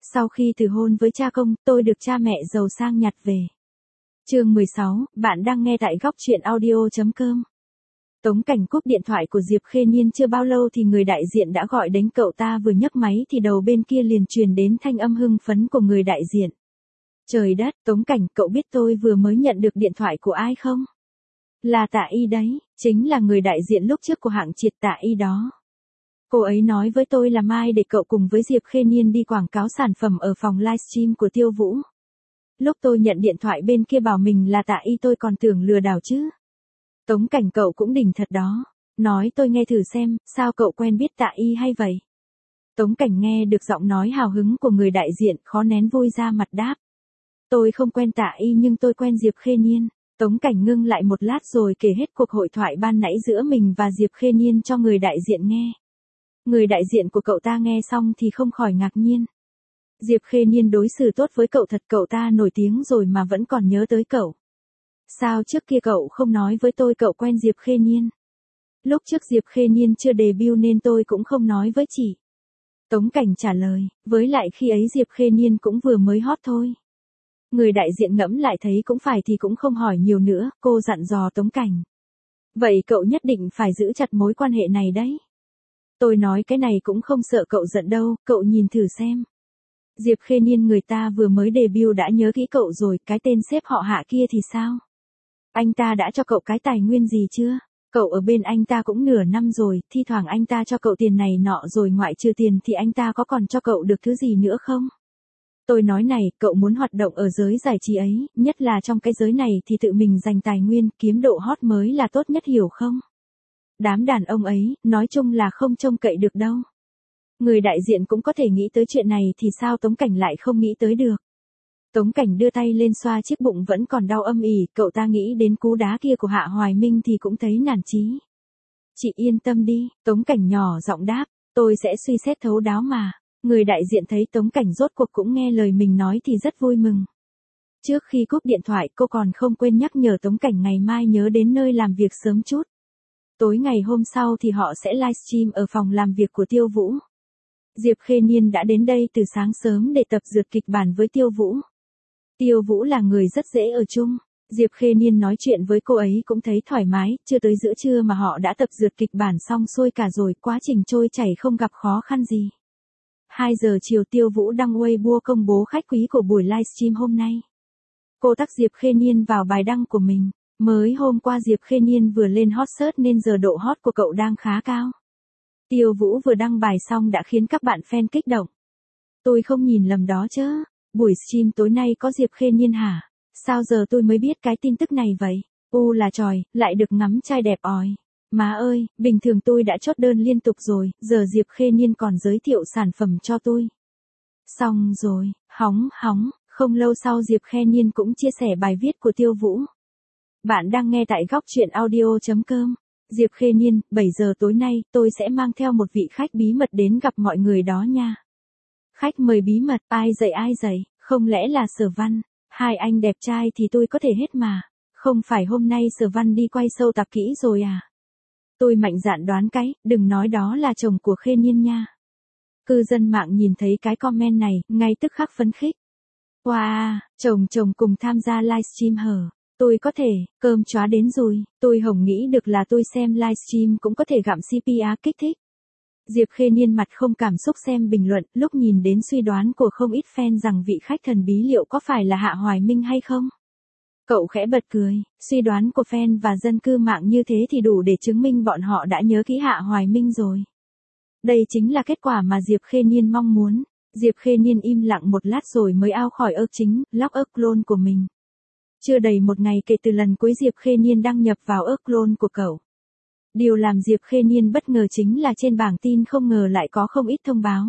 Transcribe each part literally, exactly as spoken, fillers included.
Sau khi từ hôn với cha công, tôi được cha mẹ giàu sang nhặt về. Chương mười sáu, bạn đang nghe tại góc truyện audio chấm com. Tống Cảnh cúp điện thoại của Diệp Khê Niên chưa bao lâu thì người đại diện đã gọi đến, cậu ta vừa nhấc máy thì đầu bên kia liền truyền đến thanh âm hưng phấn của người đại diện. Trời đất, Tống Cảnh, cậu biết tôi vừa mới nhận được điện thoại của ai không? Là Tạ Y đấy, chính là người đại diện lúc trước của hãng Triệt Tạ Y đó. Cô ấy nói với tôi là mai để cậu cùng với Diệp Khê Niên đi quảng cáo sản phẩm ở phòng livestream của Tiêu Vũ. Lúc tôi nhận điện thoại bên kia bảo mình là Tạ Y tôi còn tưởng lừa đảo chứ. Tống Cảnh, cậu cũng đỉnh thật đó. Nói tôi nghe thử xem, sao cậu quen biết Tạ Y hay vậy? Tống Cảnh nghe được giọng nói hào hứng của người đại diện, khó nén vui ra mặt đáp. Tôi không quen Tạ Y nhưng tôi quen Diệp Khê Niên. Tống Cảnh ngưng lại một lát rồi kể hết cuộc hội thoại ban nãy giữa mình và Diệp Khê Niên cho người đại diện nghe. Người đại diện của cậu ta nghe xong thì không khỏi ngạc nhiên. Diệp Khê Niên đối xử tốt với cậu thật, cậu ta nổi tiếng rồi mà vẫn còn nhớ tới cậu. Sao trước kia cậu không nói với tôi cậu quen Diệp Khê Niên? Lúc trước Diệp Khê Niên chưa debut nên tôi cũng không nói với chị. Tống Cảnh trả lời, với lại khi ấy Diệp Khê Niên cũng vừa mới hot thôi. Người đại diện ngẫm lại thấy cũng phải thì cũng không hỏi nhiều nữa, cô dặn dò Tống Cảnh. Vậy cậu nhất định phải giữ chặt mối quan hệ này đấy. Tôi nói cái này cũng không sợ cậu giận đâu, cậu nhìn thử xem. Diệp Khê Niên người ta vừa mới debut đã nhớ kỹ cậu rồi, cái tên xếp họ Hạ kia thì sao? Anh ta đã cho cậu cái tài nguyên gì chưa? Cậu ở bên anh ta cũng nửa năm rồi, thi thoảng anh ta cho cậu tiền này nọ rồi ngoại trừ tiền thì anh ta có còn cho cậu được thứ gì nữa không? Tôi nói này, cậu muốn hoạt động ở giới giải trí ấy, nhất là trong cái giới này thì tự mình dành tài nguyên, kiếm độ hot mới là tốt nhất, hiểu không? Đám đàn ông ấy, nói chung là không trông cậy được đâu. Người đại diện cũng có thể nghĩ tới chuyện này thì sao Tống Cảnh lại không nghĩ tới được. Tống Cảnh đưa tay lên xoa chiếc bụng vẫn còn đau âm ỉ, cậu ta nghĩ đến cú đá kia của Hạ Hoài Minh thì cũng thấy nản chí. Chị yên tâm đi, Tống Cảnh nhỏ giọng đáp, tôi sẽ suy xét thấu đáo mà. Người đại diện thấy Tống Cảnh rốt cuộc cũng nghe lời mình nói thì rất vui mừng. Trước khi cúp điện thoại cô còn không quên nhắc nhở Tống Cảnh ngày mai nhớ đến nơi làm việc sớm chút. Tối ngày hôm sau thì họ sẽ livestream ở phòng làm việc của Tiêu Vũ. Diệp Khê Niên đã đến đây từ sáng sớm để tập dượt kịch bản với Tiêu Vũ. Tiêu Vũ là người rất dễ ở chung. Diệp Khê Niên nói chuyện với cô ấy cũng thấy thoải mái, chưa tới giữa trưa mà họ đã tập dượt kịch bản xong xuôi cả rồi, quá trình trôi chảy không gặp khó khăn gì. hai giờ chiều Tiêu Vũ đăng Weibo công bố khách quý của buổi livestream hôm nay. Cô tag Diệp Khê Niên vào bài đăng của mình. Mới hôm qua Diệp Khê Niên vừa lên hot search nên giờ độ hot của cậu đang khá cao. Tiêu Vũ vừa đăng bài xong đã khiến các bạn fan kích động. Tôi không nhìn lầm đó chứ. Buổi stream tối nay có Diệp Khê Niên hả? Sao giờ tôi mới biết cái tin tức này vậy? U là tròi, lại được ngắm trai đẹp òi. Má ơi, bình thường tôi đã chốt đơn liên tục rồi, giờ Diệp Khê Niên còn giới thiệu sản phẩm cho tôi. Xong rồi, hóng hóng, không lâu sau Diệp Khê Niên cũng chia sẻ bài viết của Tiêu Vũ. Bạn đang nghe tại góc truyện audio chấm com. Diệp Khê Niên, bảy giờ tối nay, tôi sẽ mang theo một vị khách bí mật đến gặp mọi người đó nha. Khách mời bí mật, ai dạy ai dạy, không lẽ là Sở Văn? Hai anh đẹp trai thì tôi có thể hết mà. Không phải hôm nay Sở Văn đi quay show tập kỹ rồi à? Tôi mạnh dạn đoán cái, đừng nói đó là chồng của Khê Niên nha. Cư dân mạng nhìn thấy cái comment này, ngay tức khắc phấn khích. Wow, chồng chồng cùng tham gia livestream hở? Tôi có thể, cơm chóa đến rồi, tôi hổng nghĩ được là tôi xem livestream cũng có thể gặm xê pê a kích thích. Diệp Khê Niên mặt không cảm xúc xem bình luận, lúc nhìn đến suy đoán của không ít fan rằng vị khách thần bí liệu có phải là Hạ Hoài Minh hay không. Cậu khẽ bật cười, suy đoán của fan và dân cư mạng như thế thì đủ để chứng minh bọn họ đã nhớ kỹ Hạ Hoài Minh rồi. Đây chính là kết quả mà Diệp Khê Niên mong muốn. Diệp Khê Niên im lặng một lát rồi mới out khỏi ức chính, log ức clone của mình. Chưa đầy một ngày kể từ lần cuối Diệp Khê Niên đăng nhập vào ức clone của cậu. Điều làm Diệp Khê Niên bất ngờ chính là trên bảng tin không ngờ lại có không ít thông báo.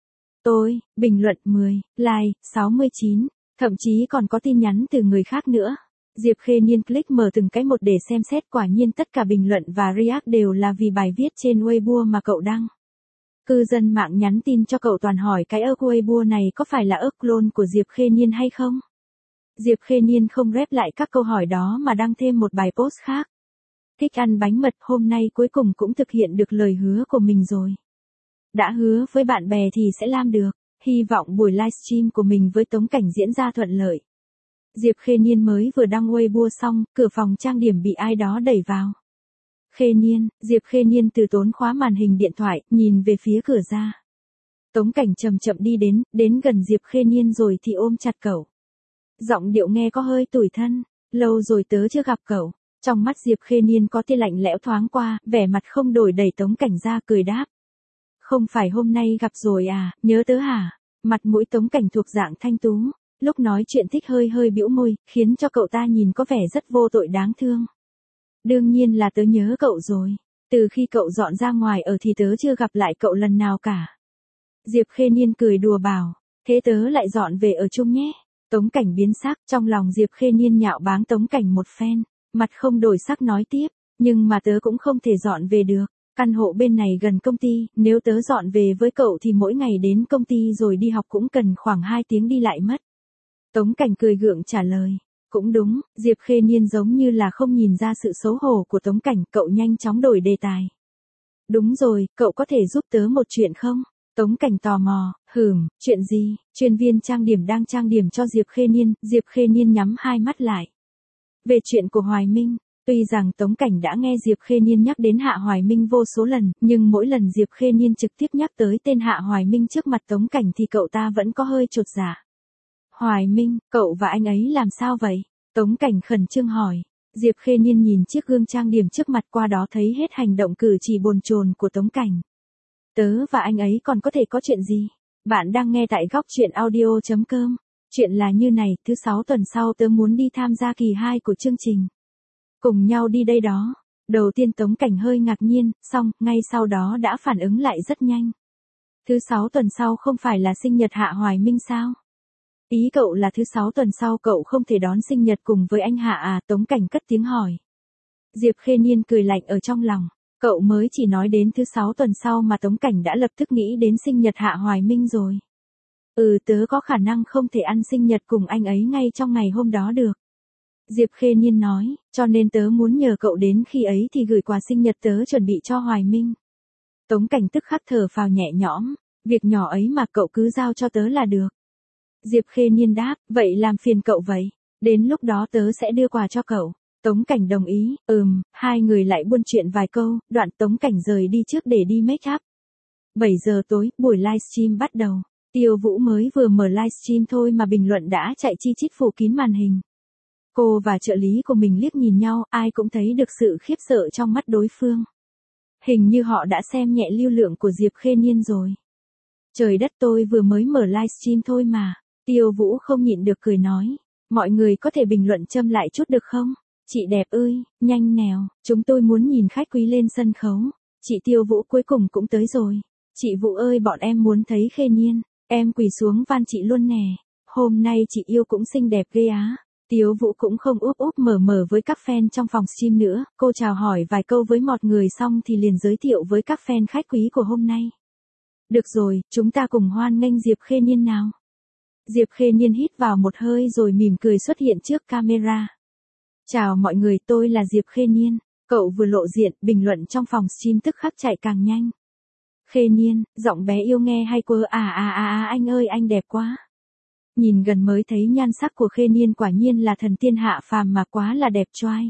Tôi, bình luận mười, like, sáu mươi chín, thậm chí còn có tin nhắn từ người khác nữa. Diệp Khê Niên click mở từng cái một để xem xét, quả nhiên tất cả bình luận và react đều là vì bài viết trên Weibo mà cậu đăng. Cư dân mạng nhắn tin cho cậu toàn hỏi cái ức Weibo này có phải là ức clone của Diệp Khê Niên hay không? Diệp Khê Niên không rep lại các câu hỏi đó mà đăng thêm một bài post khác. Thích ăn bánh mật, hôm nay cuối cùng cũng thực hiện được lời hứa của mình rồi. Đã hứa với bạn bè thì sẽ làm được. hy vọng buổi livestream của mình với Tống Cảnh diễn ra thuận lợi. Diệp Khê Niên mới vừa đăng Weibo xong, cửa phòng trang điểm bị ai đó đẩy vào. Khê Niên, Diệp Khê Niên từ tốn khóa màn hình điện thoại, nhìn về phía cửa ra. Tống Cảnh chậm chậm đi đến, đến gần Diệp Khê Niên rồi thì ôm chặt cậu. Giọng điệu nghe có hơi tủi thân, lâu rồi tớ chưa gặp cậu. Trong mắt Diệp Khê Niên có tia lạnh lẽo thoáng qua, vẻ mặt không đổi đẩy Tống Cảnh ra cười đáp. Không phải hôm nay gặp rồi à, nhớ tớ hả? Mặt mũi Tống Cảnh thuộc dạng thanh tú, lúc nói chuyện thích hơi hơi bĩu môi, khiến cho cậu ta nhìn có vẻ rất vô tội đáng thương. Đương nhiên là tớ nhớ cậu rồi, từ khi cậu dọn ra ngoài ở thì tớ chưa gặp lại cậu lần nào cả. Diệp Khê Niên cười đùa bảo, thế tớ lại dọn về ở chung nhé. Tống Cảnh biến sắc, trong lòng Diệp Khê Niên nhạo báng Tống Cảnh một phen, mặt không đổi sắc nói tiếp, nhưng mà tớ cũng không thể dọn về được. Căn hộ bên này gần công ty, nếu tớ dọn về với cậu thì mỗi ngày đến công ty rồi đi học cũng cần khoảng hai tiếng đi lại mất. Tống Cảnh cười gượng trả lời. Cũng đúng, Diệp Khê Niên giống như là không nhìn ra sự xấu hổ của Tống Cảnh, cậu nhanh chóng đổi đề tài. Đúng rồi, cậu có thể giúp tớ một chuyện không? Tống Cảnh tò mò, hừm, chuyện gì? Chuyên viên trang điểm đang trang điểm cho Diệp Khê Niên, Diệp Khê Niên nhắm hai mắt lại. Về chuyện của Hoài Minh, tuy rằng Tống Cảnh đã nghe Diệp Khê Niên nhắc đến Hạ Hoài Minh vô số lần, nhưng mỗi lần Diệp Khê Niên trực tiếp nhắc tới tên Hạ Hoài Minh trước mặt Tống Cảnh thì cậu ta vẫn có hơi chột dạ. Hoài Minh, cậu và anh ấy làm sao vậy? Tống Cảnh khẩn trương hỏi. Diệp Khê Niên nhìn chiếc gương trang điểm trước mặt qua đó thấy hết hành động cử chỉ bồn chồn của Tống Cảnh. Tớ và anh ấy còn có thể có chuyện gì? Bạn đang nghe tại góc truyện audio chấm com. Chuyện là như này, thứ sáu tuần sau tớ muốn đi tham gia kỳ hai của chương trình. Cùng nhau đi đây đó. Đầu tiên Tống Cảnh hơi ngạc nhiên, xong, ngay sau đó đã phản ứng lại rất nhanh. Thứ sáu tuần sau không phải là sinh nhật Hạ Hoài Minh sao? Ý cậu là thứ sáu tuần sau cậu không thể đón sinh nhật cùng với anh Hạ à? Tống Cảnh cất tiếng hỏi. Diệp Khê Niên cười lạnh ở trong lòng. Cậu mới chỉ nói đến thứ sáu tuần sau mà Tống Cảnh đã lập tức nghĩ đến sinh nhật Hạ Hoài Minh rồi. Ừ, tớ có khả năng không thể ăn sinh nhật cùng anh ấy ngay trong ngày hôm đó được. Diệp Khê Niên nói, cho nên tớ muốn nhờ cậu đến khi ấy thì gửi quà sinh nhật tớ chuẩn bị cho Hoài Minh. Tống Cảnh tức khắc thở phào nhẹ nhõm, việc nhỏ ấy mà cậu cứ giao cho tớ là được. Diệp Khê Niên đáp, vậy làm phiền cậu vậy, đến lúc đó tớ sẽ đưa quà cho cậu. Tống Cảnh đồng ý, ừm, hai người lại buôn chuyện vài câu, đoạn Tống Cảnh rời đi trước để đi make up. bảy giờ tối, buổi livestream bắt đầu. Tiêu Vũ mới vừa mở livestream thôi mà bình luận đã chạy chi chít phủ kín màn hình. Cô và trợ lý của mình liếc nhìn nhau, ai cũng thấy được sự khiếp sợ trong mắt đối phương. Hình như họ đã xem nhẹ lưu lượng của Diệp Khê Niên rồi. Trời đất, tôi vừa mới mở livestream thôi mà. Tiêu Vũ không nhịn được cười nói. Mọi người có thể bình luận châm lại chút được không? Chị đẹp ơi, nhanh nèo, chúng tôi muốn nhìn khách quý lên sân khấu. Chị Tiêu Vũ cuối cùng cũng tới rồi. Chị Vũ ơi, bọn em muốn thấy Khê Niên. Em quỳ xuống van chị luôn nè. Hôm nay chị yêu cũng xinh đẹp ghê á. Tiêu Vũ cũng không úp úp mở mở với các fan trong phòng stream nữa. Cô chào hỏi vài câu với mọi người xong thì liền giới thiệu với các fan khách quý của hôm nay. Được rồi, chúng ta cùng hoan nghênh Diệp Khê Niên nào. Diệp Khê Niên hít vào một hơi rồi mỉm cười xuất hiện trước camera. Chào mọi người, tôi là Diệp Khê Niên. Cậu vừa lộ diện, bình luận trong phòng stream tức khắc chạy càng nhanh. Khê Niên, giọng bé yêu nghe hay quơ à à à à anh ơi anh đẹp quá. Nhìn gần mới thấy nhan sắc của Khê Niên quả nhiên là thần tiên hạ phàm mà quá là đẹp choai.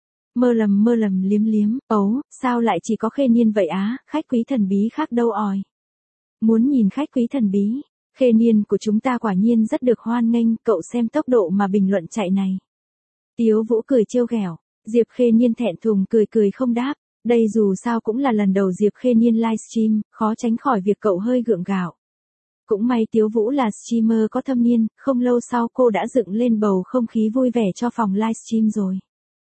Mơ lầm mơ lầm liếm liếm, ấu, sao lại chỉ có Khê Niên vậy á, khách quý thần bí khác đâu ỏi. Muốn nhìn khách quý thần bí, Khê Niên của chúng ta quả nhiên rất được hoan nghênh, cậu xem tốc độ mà bình luận chạy này. Tiếu Vũ cười trêu ghẹo, Diệp Khê Niên thẹn thùng cười cười không đáp, đây dù sao cũng là lần đầu Diệp Khê Niên livestream, khó tránh khỏi việc cậu hơi gượng gạo. Cũng may Tiếu Vũ là streamer có thâm niên, không lâu sau cô đã dựng lên bầu không khí vui vẻ cho phòng livestream rồi.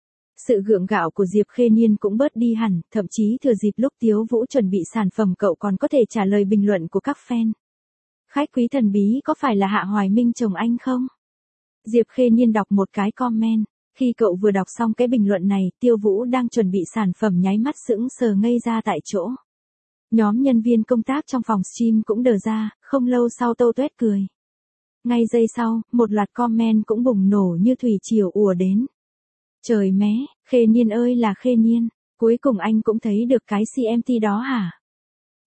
Sự gượng gạo của Diệp Khê Niên cũng bớt đi hẳn, thậm chí thừa dịp lúc Tiếu Vũ chuẩn bị sản phẩm cậu còn có thể trả lời bình luận của các fan. Khách quý thần bí có phải là Hạ Hoài Minh chồng anh không? Diệp Khê Niên đọc một cái comment. Khi cậu vừa đọc xong cái bình luận này, Tiêu Vũ đang chuẩn bị sản phẩm nháy mắt sững sờ ngây ra tại chỗ. Nhóm nhân viên công tác trong phòng stream cũng đờ ra, không lâu sau tâu tuét cười. Ngay giây sau, một loạt comment cũng bùng nổ như thủy triều ùa đến. Trời mé, Khê Niên ơi là Khê Niên, cuối cùng anh cũng thấy được cái xê em tê đó hả?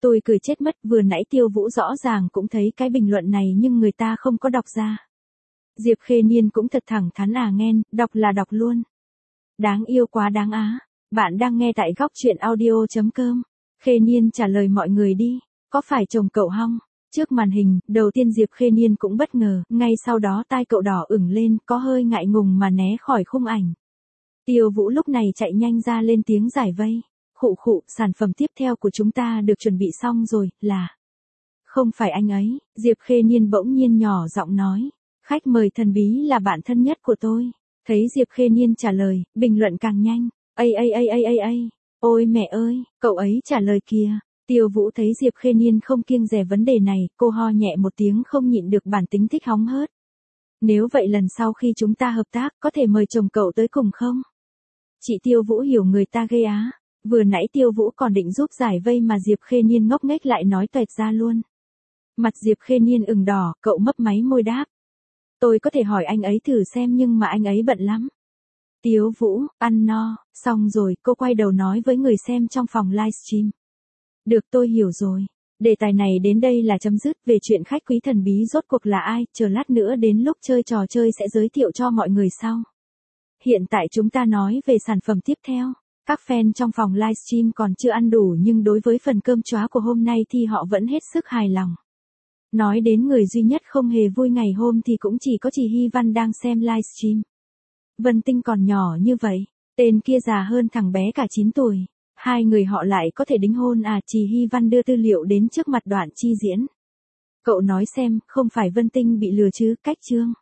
Tôi cười chết mất, vừa nãy Tiêu Vũ rõ ràng cũng thấy cái bình luận này nhưng người ta không có đọc ra. Diệp Khê Niên cũng thật thẳng thắn à nghen, đọc là đọc luôn. Đáng yêu quá đáng á. Bạn đang nghe tại góc truyện audio.com. Khê Niên trả lời mọi người đi, có phải chồng cậu hong? Trước màn hình, đầu tiên Diệp Khê Niên cũng bất ngờ, ngay sau đó tai cậu đỏ ửng lên, có hơi ngại ngùng mà né khỏi khung ảnh. Tiêu Vũ lúc này chạy nhanh ra lên tiếng giải vây. Khụ khụ, sản phẩm tiếp theo của chúng ta được chuẩn bị xong rồi, là... Không phải anh ấy, Diệp Khê Niên bỗng nhiên nhỏ giọng nói. Khách mời thần bí là bạn thân nhất của tôi. Thấy Diệp Khê Niên trả lời, bình luận càng nhanh. Ây ây ây ây ây ây, ôi mẹ ơi, cậu ấy trả lời kìa. Tiêu Vũ thấy Diệp Khê Niên không kiêng dè vấn đề này, cô ho nhẹ một tiếng không nhịn được bản tính thích hóng hớt. Nếu vậy lần sau khi chúng ta hợp tác, có thể mời chồng cậu tới cùng không? Chị Tiêu Vũ hiểu người ta ghê á. Vừa nãy Tiêu Vũ còn định giúp giải vây mà Diệp Khê Niên ngốc nghếch lại nói toẹt ra luôn. Mặt Diệp Khê Niên ửng đỏ, cậu mấp máy môi đáp. Tôi có thể hỏi anh ấy thử xem nhưng mà anh ấy bận lắm. Tiêu Vũ, ăn no, xong rồi, cô quay đầu nói với người xem trong phòng livestream. Được, tôi hiểu rồi. Đề tài này đến đây là chấm dứt. Về chuyện khách quý thần bí rốt cuộc là ai, chờ lát nữa đến lúc chơi trò chơi sẽ giới thiệu cho mọi người sau. Hiện tại chúng ta nói về sản phẩm tiếp theo. Các fan trong phòng livestream còn chưa ăn đủ nhưng đối với phần cơm chóa của hôm nay thì họ vẫn hết sức hài lòng. Nói đến người duy nhất không hề vui ngày hôm thì cũng chỉ có chị Hy Văn đang xem livestream. Vân Tinh còn nhỏ như vậy, tên kia già hơn thằng bé cả chín tuổi. Hai người họ lại có thể đính hôn à? Chị Hy Văn đưa tư liệu đến trước mặt Đoạn Chi Diễn. Cậu nói xem, không phải Vân Tinh bị lừa chứ? Cách chương.